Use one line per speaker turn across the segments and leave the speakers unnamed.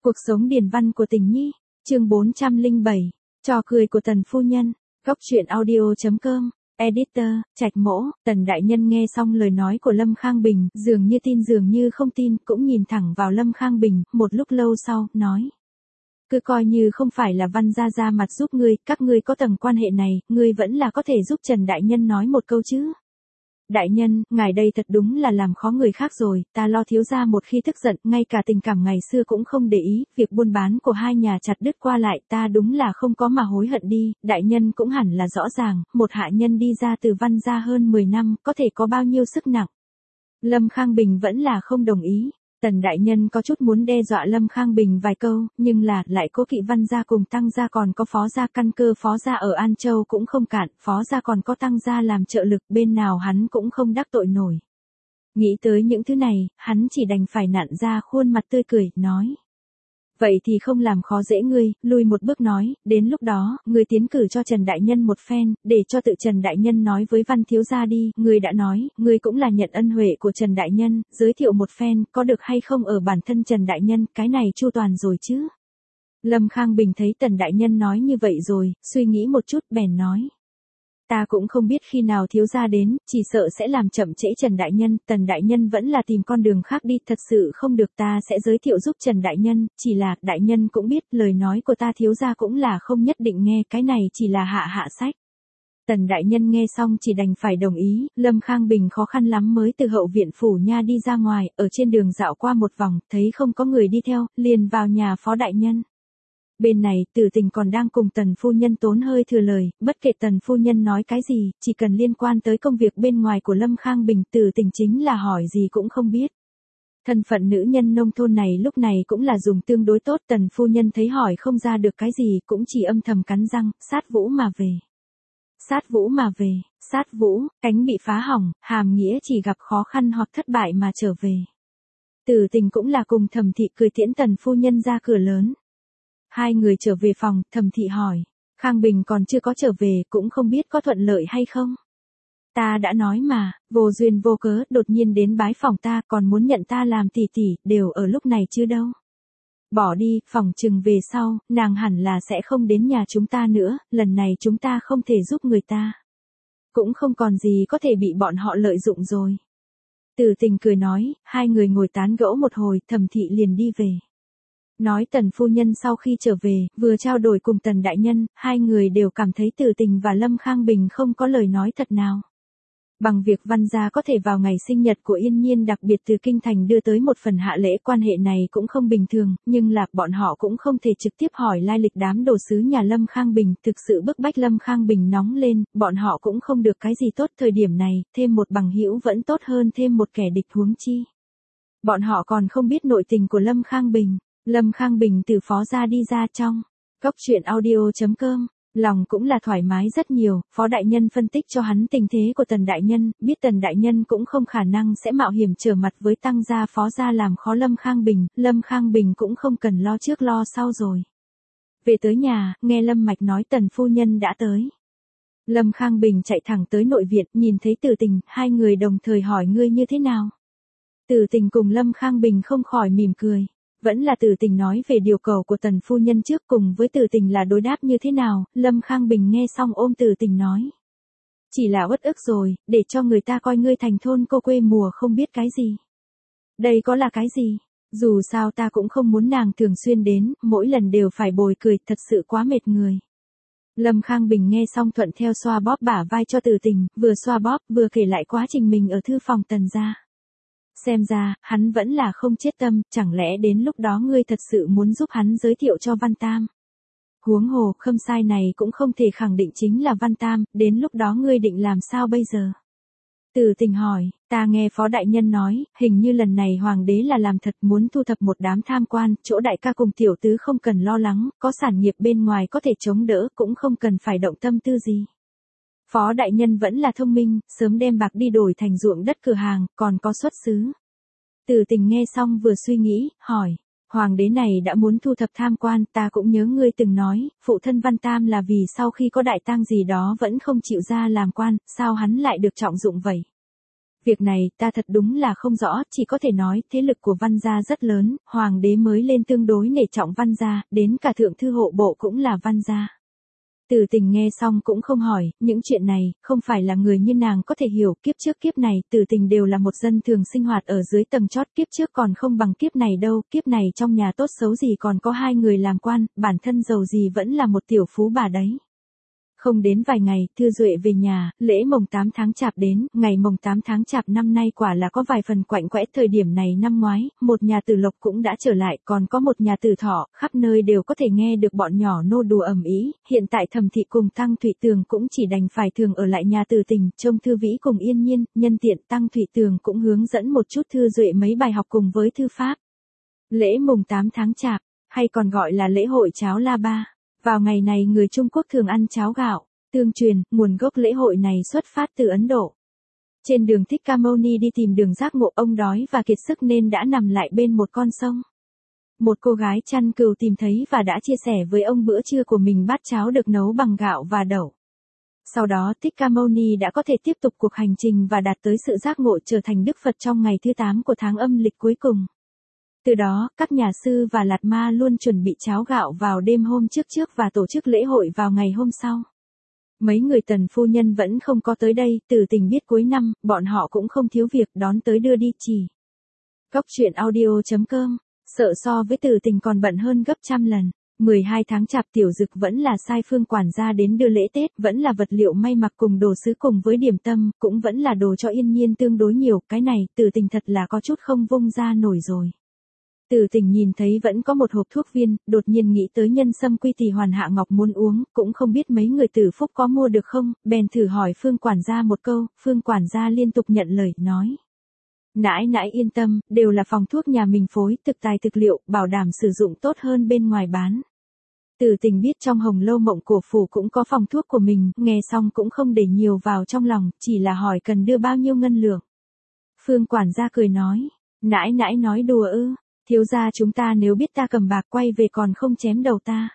Cuộc sống điển văn của Tình Nhi, chương 407, trò cười của Tần phu nhân, góc truyện audio.com, editor, Trạch Mỗ. Tần đại nhân nghe xong lời nói của Lâm Khang Bình, dường như tin dường như không tin, cũng nhìn thẳng vào Lâm Khang Bình, một lúc lâu sau, nói. Cứ coi như không phải là Văn gia ra mặt giúp ngươi, các ngươi có tầng quan hệ này, ngươi vẫn là có thể giúp Trần đại nhân nói một câu chứ. Đại nhân, ngài đây thật đúng là làm khó người khác rồi, ta lo thiếu gia một khi tức giận, ngay cả tình cảm ngày xưa cũng không để ý, việc buôn bán của hai nhà chặt đứt qua lại, ta đúng là không có mà hối hận đi, đại nhân cũng hẳn là rõ ràng, một hạ nhân đi ra từ Văn gia hơn 10 năm, có thể có bao nhiêu sức nặng. Lâm Khang Bình vẫn là không đồng ý. Tần đại nhân có chút muốn đe dọa Lâm Khang Bình vài câu, nhưng lại cố kỵ Văn gia cùng Tăng gia còn có Phó gia, căn cơ Phó gia ở An Châu cũng không cạn, Phó gia còn có Tăng gia làm trợ lực, bên nào hắn cũng không đắc tội nổi. Nghĩ tới những thứ này, hắn chỉ đành phải nặn ra khuôn mặt tươi cười, nói. Vậy thì không làm khó dễ ngươi, lùi một bước nói, đến lúc đó, ngươi tiến cử cho Trần đại nhân một phen, để cho tự Trần đại nhân nói với Văn thiếu gia đi, ngươi đã nói, ngươi cũng là nhận ân huệ của Trần đại nhân, giới thiệu một phen, có được hay không ở bản thân Trần đại nhân, cái này chu toàn rồi chứ. Lâm Khang Bình thấy Tần đại nhân nói như vậy rồi, suy nghĩ một chút bèn nói. Ta cũng không biết khi nào thiếu gia đến, chỉ sợ sẽ làm chậm trễ Trần đại nhân, Tần đại nhân vẫn là tìm con đường khác đi, thật sự không được ta sẽ giới thiệu giúp Trần đại nhân, chỉ là, đại nhân cũng biết, lời nói của ta thiếu gia cũng là không nhất định nghe, cái này chỉ là hạ sách. Tần đại nhân nghe xong chỉ đành phải đồng ý, Lâm Khang Bình khó khăn lắm mới từ hậu viện phủ nha đi ra ngoài, ở trên đường dạo qua một vòng, thấy không có người đi theo, liền vào nhà Phó đại nhân. Bên này, Tử Tình còn đang cùng Tần phu nhân tốn hơi thừa lời, bất kể Tần phu nhân nói cái gì, chỉ cần liên quan tới công việc bên ngoài của Lâm Khang Bình, Tử Tình chính là hỏi gì cũng không biết. Thân phận nữ nhân nông thôn này lúc này cũng là dùng tương đối tốt, Tần phu nhân thấy hỏi không ra được cái gì, cũng chỉ âm thầm cắn răng, sát vũ mà về. Sát vũ mà về, sát vũ, cánh bị phá hỏng, hàm nghĩa chỉ gặp khó khăn hoặc thất bại mà trở về. Tử Tình cũng là cùng Thẩm Thị cười tiễn Tần phu nhân ra cửa lớn. Hai người trở về phòng, Thẩm Thị hỏi, Khang Bình còn chưa có trở về, cũng không biết có thuận lợi hay không. Ta đã nói mà, vô duyên vô cớ, đột nhiên đến bái phòng ta, còn muốn nhận ta làm tỷ tỷ, đều ở lúc này chứ đâu. Bỏ đi, phòng chừng về sau, nàng hẳn là sẽ không đến nhà chúng ta nữa, lần này chúng ta không thể giúp người ta. Cũng không còn gì có thể bị bọn họ lợi dụng rồi. Tử Tình cười nói, hai người ngồi tán gẫu một hồi, Thẩm Thị liền đi về. Nói Tần phu nhân sau khi trở về, vừa trao đổi cùng Tần đại nhân, hai người đều cảm thấy Tử Tình và Lâm Khang Bình không có lời nói thật nào. Bằng việc Văn gia có thể vào ngày sinh nhật của Yên Nhiên đặc biệt từ kinh thành đưa tới một phần hạ lễ, quan hệ này cũng không bình thường, nhưng là bọn họ cũng không thể trực tiếp hỏi lai lịch đám đồ sứ nhà Lâm Khang Bình, thực sự bức bách Lâm Khang Bình nóng lên, bọn họ cũng không được cái gì tốt thời điểm này, thêm một bằng hữu vẫn tốt hơn thêm một kẻ địch huống chi. Bọn họ còn không biết nội tình của Lâm Khang Bình. Lâm Khang Bình từ Phó gia đi ra trong góc truyện audio.com, lòng cũng là thoải mái rất nhiều, Phó đại nhân phân tích cho hắn tình thế của Tần đại nhân, biết Tần đại nhân cũng không khả năng sẽ mạo hiểm trở mặt với Tăng gia Phó gia làm khó Lâm Khang Bình cũng không cần lo trước lo sau rồi. Về tới nhà, nghe Lâm Mạch nói Tần phu nhân đã tới. Lâm Khang Bình chạy thẳng tới nội viện, nhìn thấy Tử Tình, hai người đồng thời hỏi ngươi như thế nào. Tử Tình cùng Lâm Khang Bình không khỏi mỉm cười. Vẫn là Tử Tình nói về điều cầu của Tần phu nhân trước, cùng với Tử Tình là đối đáp như thế nào, Lâm Khang Bình nghe xong ôm Tử Tình nói. Chỉ là uất ức rồi, để cho người ta coi ngươi thành thôn cô quê mùa không biết cái gì. Đây có là cái gì? Dù sao ta cũng không muốn nàng thường xuyên đến, mỗi lần đều phải bồi cười, thật sự quá mệt người. Lâm Khang Bình nghe xong thuận theo xoa bóp bả vai cho Tử Tình, vừa xoa bóp vừa kể lại quá trình mình ở thư phòng Tần gia. Xem ra, hắn vẫn là không chết tâm, chẳng lẽ đến lúc đó ngươi thật sự muốn giúp hắn giới thiệu cho Văn Tam. Huống hồ, Khâm Sai này cũng không thể khẳng định chính là Văn Tam, đến lúc đó ngươi định làm sao bây giờ? Tử Tình hỏi, ta nghe Phó đại nhân nói, hình như lần này Hoàng đế là làm thật muốn thu thập một đám tham quan, chỗ đại ca cùng tiểu tứ không cần lo lắng, có sản nghiệp bên ngoài có thể chống đỡ, cũng không cần phải động tâm tư gì. Phó đại nhân vẫn là thông minh, sớm đem bạc đi đổi thành ruộng đất cửa hàng, còn có xuất xứ. Tử Tình nghe xong vừa suy nghĩ, hỏi, Hoàng đế này đã muốn thu thập tham quan, ta cũng nhớ ngươi từng nói, phụ thân Văn Tam là vì sau khi có đại tang gì đó vẫn không chịu ra làm quan, sao hắn lại được trọng dụng vậy? Việc này ta thật đúng là không rõ, chỉ có thể nói thế lực của Văn gia rất lớn, hoàng đế mới lên tương đối nể trọng Văn gia, đến cả thượng thư hộ bộ cũng là Văn gia. Từ Tình nghe xong cũng không hỏi, những chuyện này, không phải là người như nàng có thể hiểu, kiếp trước kiếp này, Từ Tình đều là một dân thường sinh hoạt ở dưới tầng chót, kiếp trước còn không bằng kiếp này đâu, kiếp này trong nhà tốt xấu gì còn có 2 người làm quan, bản thân giàu gì vẫn là một tiểu phú bà đấy. Không đến vài ngày, Thư Duệ về nhà, lễ mồng 8 tháng Chạp đến, ngày mồng 8 tháng Chạp năm nay quả là có vài phần quạnh quẽ. Thời điểm này năm ngoái, một nhà Tử Lộc cũng đã trở lại, còn có một nhà Tử Thọ, khắp nơi đều có thể nghe được bọn nhỏ nô đùa ầm ĩ. Hiện tại Thẩm Thị cùng Tăng Thụy Tường cũng chỉ đành phải thường ở lại nhà Từ Tình, trông Thư Vĩ cùng Yên Nhiên, nhân tiện Tăng Thụy Tường cũng hướng dẫn một chút Thư Duệ mấy bài học cùng với thư pháp. Lễ mùng 8 tháng Chạp, hay còn gọi là lễ hội cháo la ba. Vào ngày này người Trung Quốc thường ăn cháo gạo. Tương truyền, nguồn gốc lễ hội này xuất phát từ Ấn Độ. Trên đường Thích Ca Mâu Ni đi tìm đường giác ngộ, ông đói và kiệt sức nên đã nằm lại bên một con sông. Một cô gái chăn cừu tìm thấy và đã chia sẻ với ông bữa trưa của mình bát cháo được nấu bằng gạo và đậu. Sau đó Thích Ca Mâu Ni đã có thể tiếp tục cuộc hành trình và đạt tới sự giác ngộ trở thành Đức Phật trong ngày thứ 8 của tháng âm lịch cuối cùng. Từ đó, các nhà sư và Lạt Ma luôn chuẩn bị cháo gạo vào đêm hôm trước và tổ chức lễ hội vào ngày hôm sau. Mấy người Tần phu nhân vẫn không có tới đây, Từ Tình biết cuối năm, bọn họ cũng không thiếu việc đón tới đưa đi chỉ. Cóc truyện audio.com, sợ so với Từ Tình còn bận hơn gấp trăm lần. 12 tháng Chạp Tiểu Dực vẫn là sai Phương quản gia đến đưa lễ Tết, vẫn là vật liệu may mặc cùng đồ sứ cùng với điểm tâm, cũng vẫn là đồ cho Yên Nhiên tương đối nhiều, cái này, Từ Tình thật là có chút không vung ra nổi rồi. Từ Tình nhìn thấy vẫn có một hộp thuốc viên, đột nhiên nghĩ tới nhân sâm quy thì Hoàn Hạ Ngọc muốn uống, cũng không biết mấy người Tử Phúc có mua được không, bèn thử hỏi Phương quản gia một câu, Phương quản gia liên tục nhận lời, nói. Nãi nãi yên tâm, đều là phòng thuốc nhà mình phối, thực tài thực liệu, bảo đảm sử dụng tốt hơn bên ngoài bán. Từ Tình biết trong Hồng Lâu Mộng Cổ Phủ cũng có phòng thuốc của mình, nghe xong cũng không để nhiều vào trong lòng, chỉ là hỏi cần đưa bao nhiêu ngân lượng. Phương quản gia cười nói, nãi nãi nói đùa ư. Thiếu gia chúng ta nếu biết ta cầm bạc quay về còn không chém đầu ta.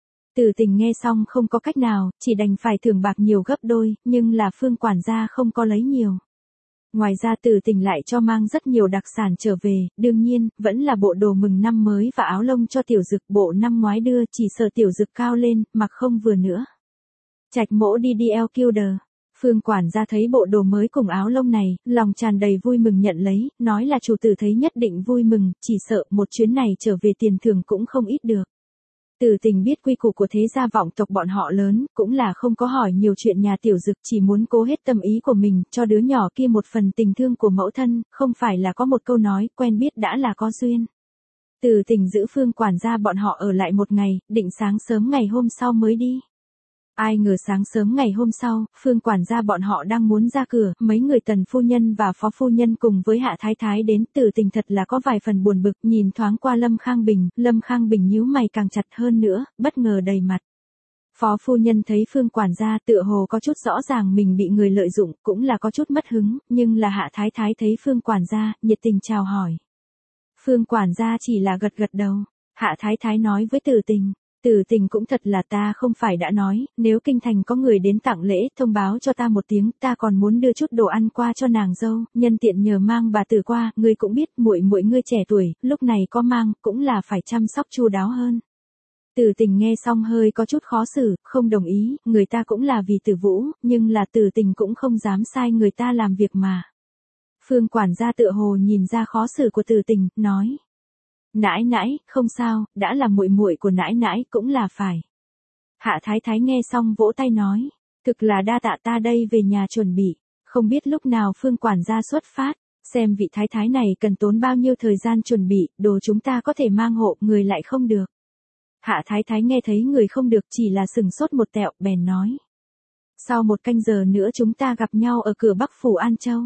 Từ Tình nghe xong không có cách nào, chỉ đành phải thưởng bạc nhiều gấp đôi, nhưng là Phương quản gia không có lấy nhiều. Ngoài ra Từ Tình lại cho mang rất nhiều đặc sản trở về, đương nhiên, vẫn là bộ đồ mừng năm mới và áo lông cho Tiểu Dực, bộ năm ngoái đưa, chỉ sợ Tiểu Dực cao lên, mặc không vừa nữa. Trạch Mỗ đi DLQD. Phương quản gia thấy bộ đồ mới cùng áo lông này, lòng tràn đầy vui mừng nhận lấy, nói là chủ tử thấy nhất định vui mừng, chỉ sợ một chuyến này trở về tiền thưởng cũng không ít được. Từ Tình biết quy củ của thế gia vọng tộc bọn họ lớn, cũng là không có hỏi nhiều chuyện nhà Tiểu Dực, chỉ muốn cố hết tâm ý của mình, cho đứa nhỏ kia một phần tình thương của mẫu thân, không phải là có một câu nói, quen biết đã là có duyên. Từ Tình giữ Phương quản gia bọn họ ở lại một ngày, định sáng sớm ngày hôm sau mới đi. Ai ngờ sáng sớm ngày hôm sau, Phương quản gia bọn họ đang muốn ra cửa, mấy người Tần phu nhân và Phó phu nhân cùng với Hạ Thái Thái đến, Từ Tình thật là có vài phần buồn bực, nhìn thoáng qua Lâm Khang Bình nhíu mày càng chặt hơn nữa, bất ngờ đầy mặt. Phó phu nhân thấy Phương quản gia tựa hồ có chút rõ ràng mình bị người lợi dụng, cũng là có chút mất hứng, nhưng là Hạ Thái Thái thấy Phương quản gia, nhiệt tình chào hỏi. Phương quản gia chỉ là gật gật đầu. Hạ Thái Thái nói với Từ Tình. Từ Tình cũng thật là ta không phải đã nói, nếu kinh thành có người đến tặng lễ, thông báo cho ta một tiếng, ta còn muốn đưa chút đồ ăn qua cho nàng dâu, nhân tiện nhờ mang bà Tử qua, ngươi cũng biết, muội ngươi trẻ tuổi, lúc này có mang, cũng là phải chăm sóc chu đáo hơn. Từ Tình nghe xong hơi có chút khó xử, không đồng ý, người ta cũng là vì Tử Vũ, nhưng là Từ Tình cũng không dám sai người ta làm việc mà. Phương quản gia tựa hồ nhìn ra khó xử của Từ Tình, nói. Nãi nãi, không sao, đã là muội muội của nãi nãi cũng là phải. Hạ Thái Thái nghe xong vỗ tay nói, thực là đa tạ, ta đây về nhà chuẩn bị, không biết lúc nào Phương quản gia xuất phát, xem vị Thái Thái này cần tốn bao nhiêu thời gian chuẩn bị, đồ chúng ta có thể mang hộ, người lại không được. Hạ Thái Thái nghe thấy người không được chỉ là sừng sốt một tẹo, bèn nói. Sau 1 canh giờ nữa chúng ta gặp nhau ở cửa Bắc Phủ An Châu.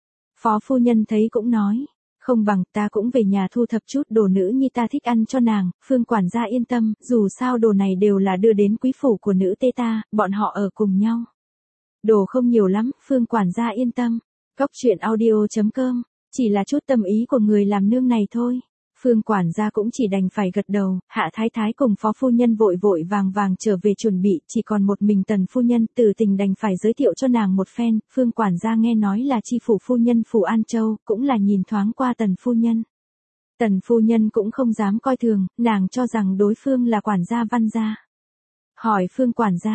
Phó phu nhân thấy cũng nói. Không bằng, ta cũng về nhà thu thập chút đồ nữ nhi ta thích ăn cho nàng, Phương quản gia yên tâm, dù sao đồ này đều là đưa đến quý phủ của nữ tê ta, bọn họ ở cùng nhau. Đồ không nhiều lắm, Phương quản gia yên tâm. Cóc truyện audio.com, chỉ là chút tâm ý của người làm nương này thôi. Phương quản gia cũng chỉ đành phải gật đầu, Hạ Thái Thái cùng phó phu nhân vội vội vàng vàng trở về chuẩn bị, chỉ còn một mình Tần phu nhân, Từ Tình đành phải giới thiệu cho nàng một phen, Phương quản gia nghe nói là chi phủ phu nhân phủ An Châu, cũng là nhìn thoáng qua Tần phu nhân. Tần phu nhân cũng không dám coi thường, nàng cho rằng đối phương là quản gia Văn gia. Hỏi Phương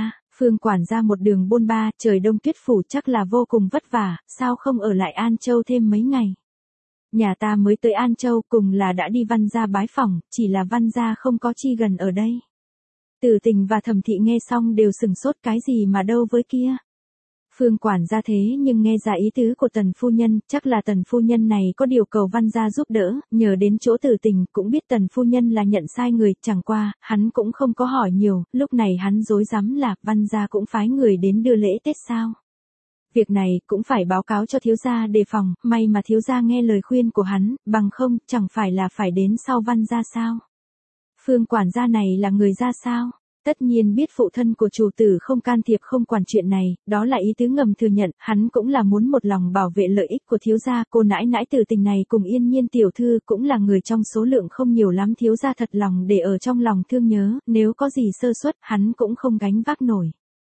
quản gia một đường bôn ba, trời đông tuyết phủ chắc là vô cùng vất vả, sao không ở lại An Châu thêm mấy ngày? Nhà ta mới tới An Châu cùng là đã đi Văn gia bái phỏng, chỉ là Văn gia không có chi gần ở đây. Từ Tình và Thẩm Thị nghe xong đều sừng sốt, cái gì mà đâu với kia. Phương quản gia thế nhưng nghe ra ý tứ của Tần phu nhân, chắc là Tần phu nhân này có điều cầu Văn gia giúp đỡ, nhờ đến chỗ Từ Tình, cũng biết Tần phu nhân là nhận sai người, chẳng qua, hắn cũng không có hỏi nhiều, lúc này hắn rối rắm là, Văn gia cũng phái người đến đưa lễ Tết sao? Việc này cũng phải báo cáo cho thiếu gia đề phòng, may mà thiếu gia nghe lời khuyên của hắn, bằng không, chẳng phải là phải đến sau Văn gia sao? Phương quản gia này là người ra sao? Tất nhiên biết phụ thân của chủ tử không can thiệp không quản chuyện này, đó là ý tứ ngầm thừa nhận, hắn cũng là muốn một lòng bảo vệ lợi ích của thiếu gia, cô nãi nãi Từ Tình này cùng Yên Nhiên tiểu thư cũng là người trong số lượng không nhiều lắm, thiếu gia thật lòng để ở trong lòng thương nhớ, nếu có gì sơ suất, hắn cũng không gánh vác nổi.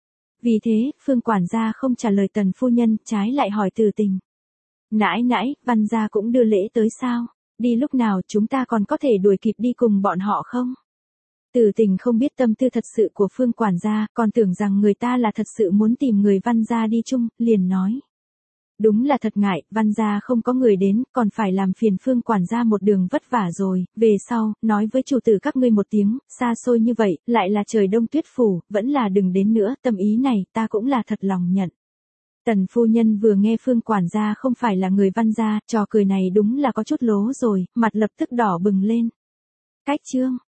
Vì thế, Phương quản gia không trả lời Tần phu nhân, trái lại hỏi Từ Tình. Nãi nãi, Văn gia cũng đưa lễ tới sao? Đi lúc nào chúng ta còn có thể đuổi kịp đi cùng bọn họ không? Từ Tình không biết tâm tư thật sự của Phương quản gia, còn tưởng rằng người ta là thật sự muốn tìm người Văn gia đi chung, liền nói. Đúng là thật ngại, Văn gia không có người đến, còn phải làm phiền Phương quản gia một đường vất vả rồi, về sau, nói với chủ tử các ngươi một tiếng, xa xôi như vậy, lại là trời đông tuyết phủ, vẫn là đừng đến nữa, tâm ý này, ta cũng là thật lòng nhận. Tần phu nhân vừa nghe Phương quản gia không phải là người Văn gia, trò cười này đúng là có chút lố rồi, mặt lập tức đỏ bừng lên. Cách chương